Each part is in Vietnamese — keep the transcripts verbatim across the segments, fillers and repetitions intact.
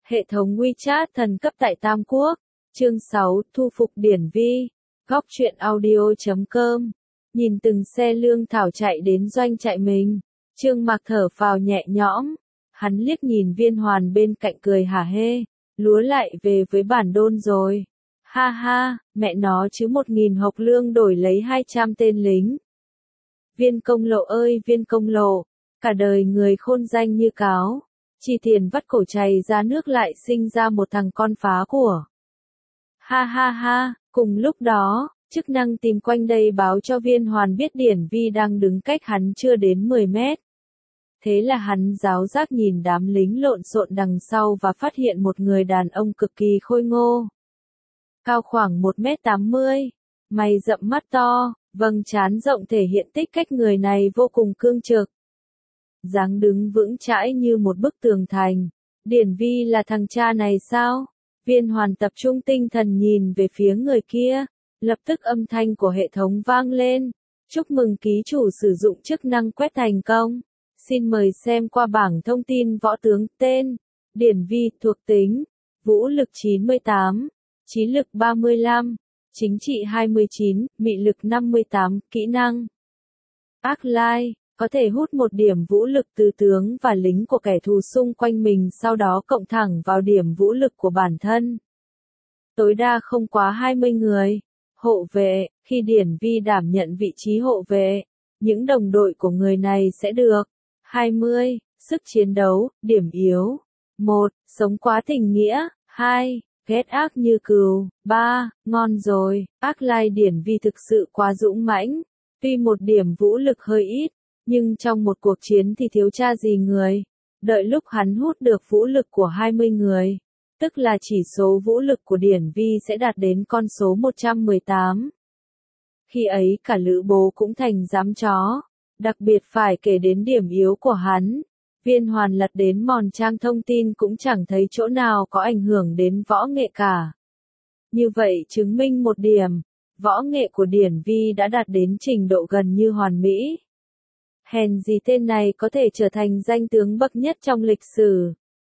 Hệ thống WeChat thần cấp tại Tam Quốc. Chương sáu, thu phục Điển Vi. Góc truyện audio chấm com. Nhìn từng xe lương thảo chạy đến doanh trại mình, Trương Mạc thở phào nhẹ nhõm. Hắn liếc nhìn Viên Hoàn bên cạnh cười hả hê, lúa lại về với bản đôn rồi. Ha ha, mẹ nó chứ một nghìn hộc lương đổi lấy hai trăm tên lính. Viên Công Lộ ơi Viên Công Lộ, cả đời người khôn danh như cáo, chỉ tiền vắt cổ chày ra nước lại sinh ra một thằng con phá của. Ha ha ha, cùng lúc đó, chức năng tìm quanh đây báo cho Viên Hoàn biết Điển Vi đang đứng cách hắn chưa đến mười mét. Thế là hắn giáo giác nhìn đám lính lộn xộn đằng sau và phát hiện một người đàn ông cực kỳ khôi ngô. Cao khoảng một mét tám mươi, mày rậm mắt to, vầng trán rộng thể hiện tích cách người này vô cùng cương trực. Dáng đứng vững chãi như một bức tường thành. Điển Vi là thằng cha này sao? Viên Hoàn tập trung tinh thần nhìn về phía người kia, lập tức âm thanh của hệ thống vang lên. Chúc mừng ký chủ sử dụng chức năng quét thành công. Xin mời xem qua bảng thông tin võ tướng. Tên: Điển Vi. Thuộc tính: vũ lực chín mươi tám, trí lực ba mươi lăm, chính trị hai mươi chín, mị lực năm mươi tám, kỹ năng ác lai, có thể hút một điểm vũ lực từ tướng và lính của kẻ thù xung quanh mình, sau đó cộng thẳng vào điểm vũ lực của bản thân. Tối đa không quá hai mươi người. Hộ vệ: khi Điển Vi đảm nhận vị trí hộ vệ, những đồng đội của người này sẽ được hai mươi. Sức chiến đấu. Điểm yếu: một. Sống quá tình nghĩa. hai. Ghét ác như cừu. ba. Ngon rồi. Ác lai: Điển Vi thực sự quá dũng mãnh. Tuy một điểm vũ lực hơi ít, nhưng trong một cuộc chiến thì thiếu cha gì người. Đợi lúc hắn hút được vũ lực của hai mươi người, tức là chỉ số vũ lực của Điển Vi sẽ đạt đến con số một trăm mười tám. Khi ấy cả Lữ Bố cũng thành giám chó. Đặc biệt phải kể đến điểm yếu của hắn. Viên Hoàn lật đến mòn trang thông tin cũng chẳng thấy chỗ nào có ảnh hưởng đến võ nghệ cả. Như vậy chứng minh một điểm, võ nghệ của Điển Vi đã đạt đến trình độ gần như hoàn mỹ. Hèn gì tên này có thể trở thành danh tướng bậc nhất trong lịch sử.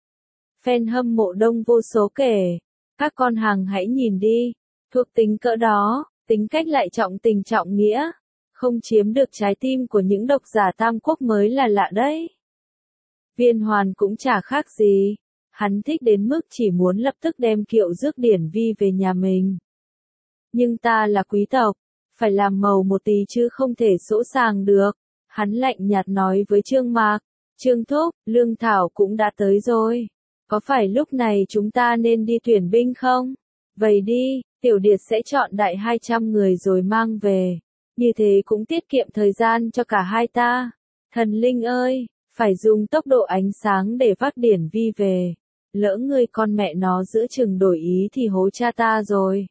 Fan hâm mộ đông vô số kể. Các con hàng hãy nhìn đi. Thuộc tính cỡ đó, tính cách lại trọng tình trọng nghĩa. Không chiếm được trái tim của những độc giả Tam Quốc mới là lạ đấy. Viên Hoàn cũng chả khác gì. Hắn thích đến mức chỉ muốn lập tức đem kiệu rước Điển Vi về nhà mình. Nhưng ta là quý tộc, phải làm màu một tí chứ không thể sỗ sàng được. Hắn lạnh nhạt nói với Trương Mạc. Trương thúc, lương thảo cũng đã tới rồi. Có phải lúc này chúng ta nên đi tuyển binh không? Vậy đi, Tiểu Điệt sẽ chọn đại hai trăm người rồi mang về. Như thế cũng tiết kiệm thời gian cho cả hai ta. Thần linh ơi, phải dùng tốc độ ánh sáng để vác Điển Vi về. Lỡ ngươi con mẹ nó giữa chừng đổi ý thì hố cha ta rồi.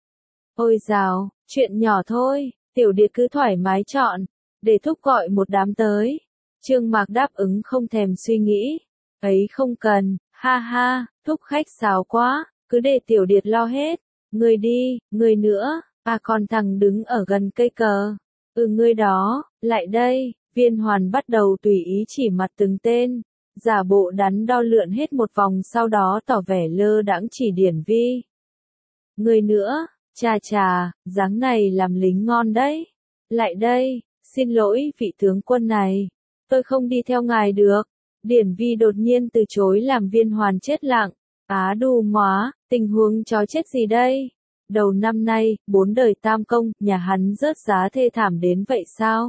Ôi dào, chuyện nhỏ thôi, Tiểu Điệt cứ thoải mái chọn. Để thúc gọi một đám tới. Trương Mạc đáp ứng không thèm suy nghĩ. Ấy không cần, ha ha, thúc khách sáo quá, cứ để Tiểu Điệt lo hết. Ngươi đi, ngươi nữa, à còn thằng đứng ở gần cây cờ. Ừ ngươi đó, lại đây. Viên Hoàn bắt đầu tùy ý chỉ mặt từng tên, giả bộ đắn đo lượn hết một vòng, sau đó tỏ vẻ lơ đãng chỉ Điển Vi. Ngươi nữa, chà chà, dáng này làm lính ngon đấy. Lại đây. Xin lỗi vị tướng quân này, tôi không đi theo ngài được. Điển Vi đột nhiên từ chối làm Viên Hoàn chết lặng. Á đù móa, tình huống chó chết gì đây? Đầu năm nay, bốn đời tam công, nhà hắn rớt giá thê thảm đến vậy sao?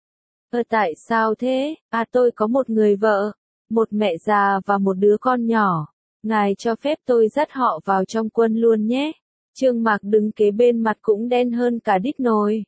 Ờ tại sao thế? À tôi có một người vợ, một mẹ già và một đứa con nhỏ. Ngài cho phép tôi dắt họ vào trong quân luôn nhé. Trương Mạc đứng kế bên mặt cũng đen hơn cả đít nồi.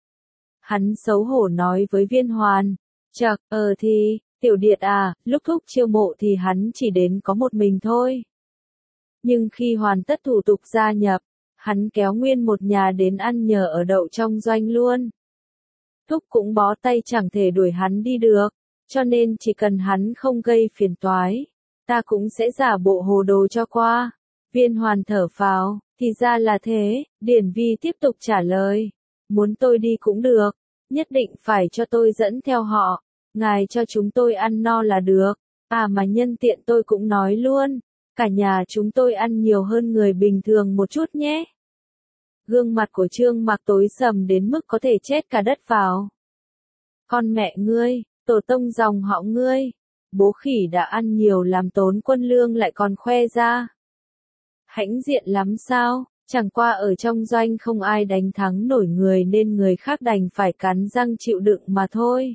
Hắn xấu hổ nói với Viên Hoàn. Chậc, ờ thì, Tiểu Điệt à, lúc thúc chiêu mộ thì hắn chỉ đến có một mình thôi. Nhưng khi hoàn tất thủ tục gia nhập, hắn kéo nguyên một nhà đến ăn nhờ ở đậu trong doanh luôn. Thúc cũng bó tay chẳng thể đuổi hắn đi được, cho nên chỉ cần hắn không gây phiền toái, ta cũng sẽ giả bộ hồ đồ cho qua. Viên Hoàn thở phào, thì ra là thế. Điển Vi tiếp tục trả lời. Muốn tôi đi cũng được, nhất định phải cho tôi dẫn theo họ, ngài cho chúng tôi ăn no là được. À mà nhân tiện tôi cũng nói luôn, cả nhà chúng tôi ăn nhiều hơn người bình thường một chút nhé. Gương mặt của Trương Mạc tối sầm đến mức có thể chết cả đất vào. Con mẹ ngươi, tổ tông dòng họ ngươi, bố khỉ đã ăn nhiều làm tốn quân lương lại còn khoe ra. Hãnh diện lắm sao, chẳng qua ở trong doanh không ai đánh thắng nổi người nên người khác đành phải cắn răng chịu đựng mà thôi.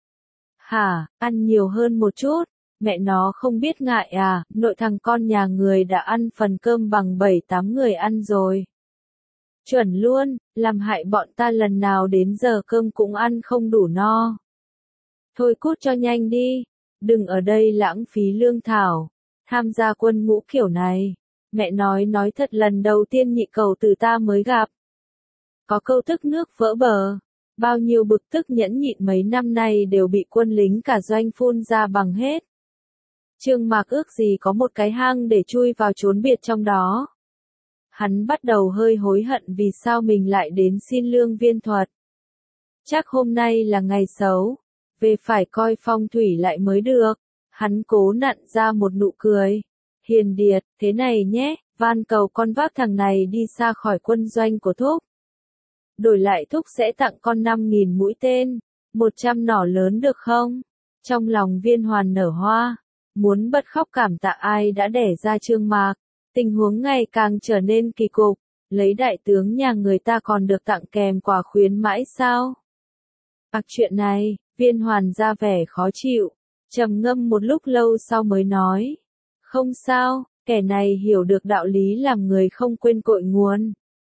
Hả, ăn nhiều hơn một chút, mẹ nó không biết ngại à, nội thằng con nhà người đã ăn phần cơm bằng bảy tám người ăn rồi. Chuẩn luôn, làm hại bọn ta lần nào đến giờ cơm cũng ăn không đủ no. Thôi cút cho nhanh đi, đừng ở đây lãng phí lương thảo, tham gia quân ngũ kiểu này. Mẹ nói nói thật lần đầu tiên nhị cầu từ ta mới gặp. Có câu tức nước vỡ bờ, bao nhiêu bực tức nhẫn nhịn mấy năm nay đều bị quân lính cả doanh phun ra bằng hết. Trương Mạc ước gì có một cái hang để chui vào trốn biệt trong đó. Hắn bắt đầu hơi hối hận vì sao mình lại đến xin lương viên thuật. Chắc hôm nay là ngày xấu, về phải coi phong thủy lại mới được. Hắn cố nặn ra một nụ cười. Hiền Điệt, thế này nhé, van cầu con vác thằng này đi xa khỏi quân doanh của Thúc. Đổi lại Thúc sẽ tặng con năm nghìn mũi tên, một trăm nỏ lớn được không? Trong lòng Viên Hoàn nở hoa, muốn bật khóc cảm tạ ai đã đẻ ra Trương Mạc. Tình huống ngày càng trở nên kỳ cục, lấy đại tướng nhà người ta còn được tặng kèm quà khuyến mãi sao? Ặc chuyện này, Viên Hoàn ra vẻ khó chịu, trầm ngâm một lúc lâu sau mới nói. Không sao, kẻ này hiểu được đạo lý làm người không quên cội nguồn.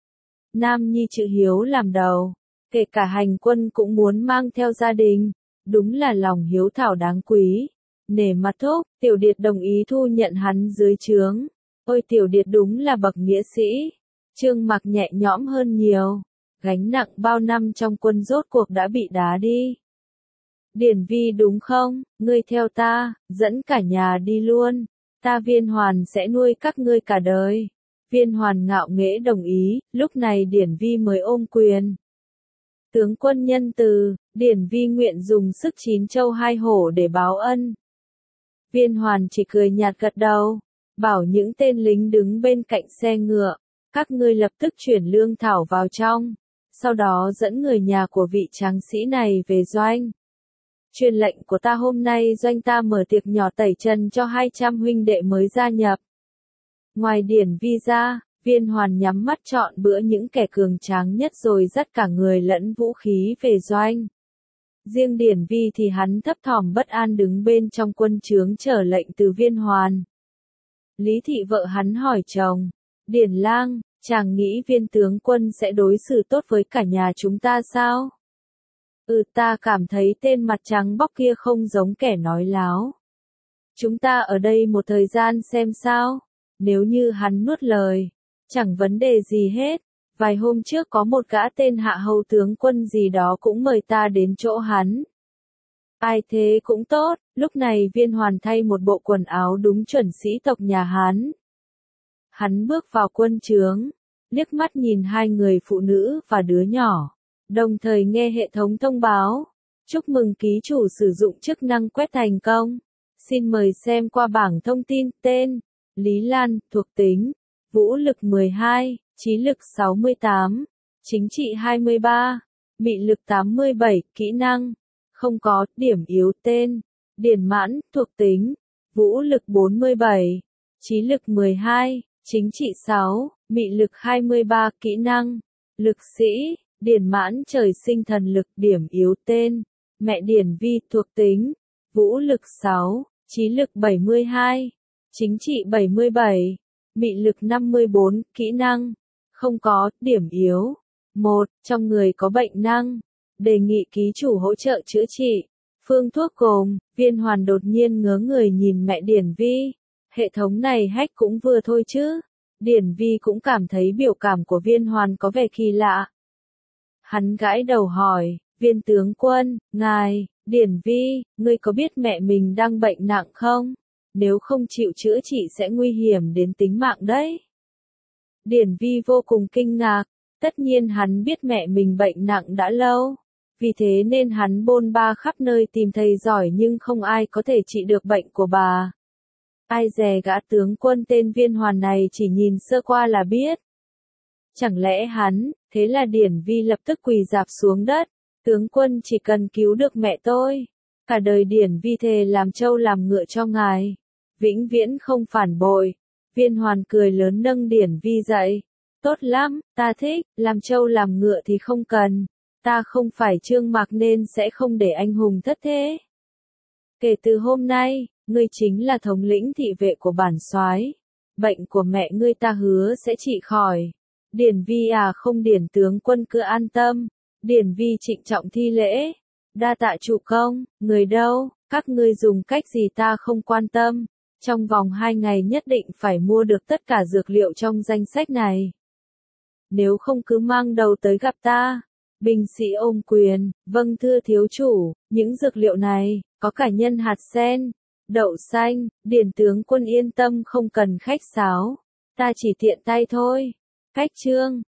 Nam nhi chữ hiếu làm đầu, kể cả hành quân cũng muốn mang theo gia đình, đúng là lòng hiếu thảo đáng quý. Nể mặt Thúc, Tiểu Điệt đồng ý thu nhận hắn dưới trướng. Ôi Tiểu Điệt đúng là bậc nghĩa sĩ. Trương Mạc nhẹ nhõm hơn nhiều, gánh nặng bao năm trong quân rốt cuộc đã bị đá đi. Điển Vi đúng không, ngươi theo ta, dẫn cả nhà đi luôn. Ta Viên Hoàn sẽ nuôi các ngươi cả đời. Viên Hoàn ngạo nghễ đồng ý, lúc này Điển Vi mới ôm quyền. Tướng quân nhân từ, Điển Vi nguyện dùng sức chín châu hai hổ để báo ân. Viên Hoàn chỉ cười nhạt gật đầu, bảo những tên lính đứng bên cạnh xe ngựa, các ngươi lập tức chuyển lương thảo vào trong, sau đó dẫn người nhà của vị tráng sĩ này về doanh. Truyền lệnh của ta hôm nay doanh ta mở tiệc nhỏ tẩy trần cho hai trăm huynh đệ mới gia nhập. Ngoài Điển Vi ra, Viên Hoàn nhắm mắt chọn bữa những kẻ cường tráng nhất rồi dắt cả người lẫn vũ khí về doanh. Riêng Điển Vi thì hắn thấp thỏm bất an đứng bên trong quân trướng chờ lệnh từ Viên Hoàn. Lý Thị vợ hắn hỏi chồng, Điển lang, chàng nghĩ Viên tướng quân sẽ đối xử tốt với cả nhà chúng ta sao? Ừ, ta cảm thấy tên mặt trắng bóc kia không giống kẻ nói láo. Chúng ta ở đây một thời gian xem sao, nếu như hắn nuốt lời, chẳng vấn đề gì hết. Vài hôm trước có một gã tên Hạ Hầu tướng quân gì đó cũng mời ta đến chỗ hắn. Ai thế cũng tốt, lúc này Viên Hoàn thay một bộ quần áo đúng chuẩn sĩ tộc nhà Hán. Hắn bước vào quân trướng, liếc mắt nhìn hai người phụ nữ và đứa nhỏ, đồng thời nghe hệ thống thông báo. Chúc mừng ký chủ sử dụng chức năng quét thành công. Xin mời xem qua bảng thông tin. Tên, Lý Lan, thuộc tính, vũ lực mười hai, trí lực sáu mươi tám, chính trị hai mươi ba, mị lực tám mươi bảy, kỹ năng, không có, điểm yếu. Tên, Điển Mãn, thuộc tính, vũ lực bốn mươi bảy, trí lực mười hai, chính trị sáu, mị lực hai mươi ba, kỹ năng, lực sĩ, Điển Mãn trời sinh thần lực. Điểm yếu. Tên, mẹ Điển Vi, thuộc tính, vũ lực sáu, trí lực bảy mươi hai, chính trị bảy mươi bảy, mị lực năm mươi bốn, kỹ năng, không có, điểm yếu. một. Trong người có bệnh năng, đề nghị ký chủ hỗ trợ chữa trị. Phương thuốc gồm, Viên Hoàn đột nhiên ngớ người nhìn mẹ Điển Vi. Hệ thống này hack cũng vừa thôi chứ. Điển Vi cũng cảm thấy biểu cảm của Viên Hoàn có vẻ kỳ lạ. Hắn gãi đầu hỏi, Viên tướng quân, ngài, Điển Vi, ngươi có biết mẹ mình đang bệnh nặng không? Nếu không chịu chữa trị sẽ nguy hiểm đến tính mạng đấy. Điển Vi vô cùng kinh ngạc, tất nhiên hắn biết mẹ mình bệnh nặng đã lâu. Vì thế nên hắn bôn ba khắp nơi tìm thầy giỏi nhưng không ai có thể trị được bệnh của bà. Ai dè gã tướng quân tên Viên Hoàn này chỉ nhìn sơ qua là biết. Chẳng lẽ hắn, thế là Điển Vi lập tức quỳ rạp xuống đất, tướng quân chỉ cần cứu được mẹ tôi. Cả đời Điển Vi thề làm trâu làm ngựa cho ngài, vĩnh viễn không phản bội. Viên Hoàn cười lớn nâng Điển Vi dậy. Tốt lắm, ta thích, làm trâu làm ngựa thì không cần. Ta không phải Trương Mạc nên sẽ không để anh hùng thất thế. Kể từ hôm nay, ngươi chính là thống lĩnh thị vệ của bản soái. Bệnh của mẹ ngươi ta hứa sẽ trị khỏi. Điển Vi à không Điển tướng quân cứ an tâm. Điển Vi trịnh trọng thi lễ. Đa tạ chủ công, người đâu, các ngươi dùng cách gì ta không quan tâm. Trong vòng hai ngày nhất định phải mua được tất cả dược liệu trong danh sách này. Nếu không cứ mang đầu tới gặp ta. Binh sĩ ôm quyền, vâng thưa thiếu chủ, những dược liệu này, có cả nhân hạt sen, đậu xanh, Điển tướng quân yên tâm không cần khách sáo. Ta chỉ tiện tay thôi. Cách chương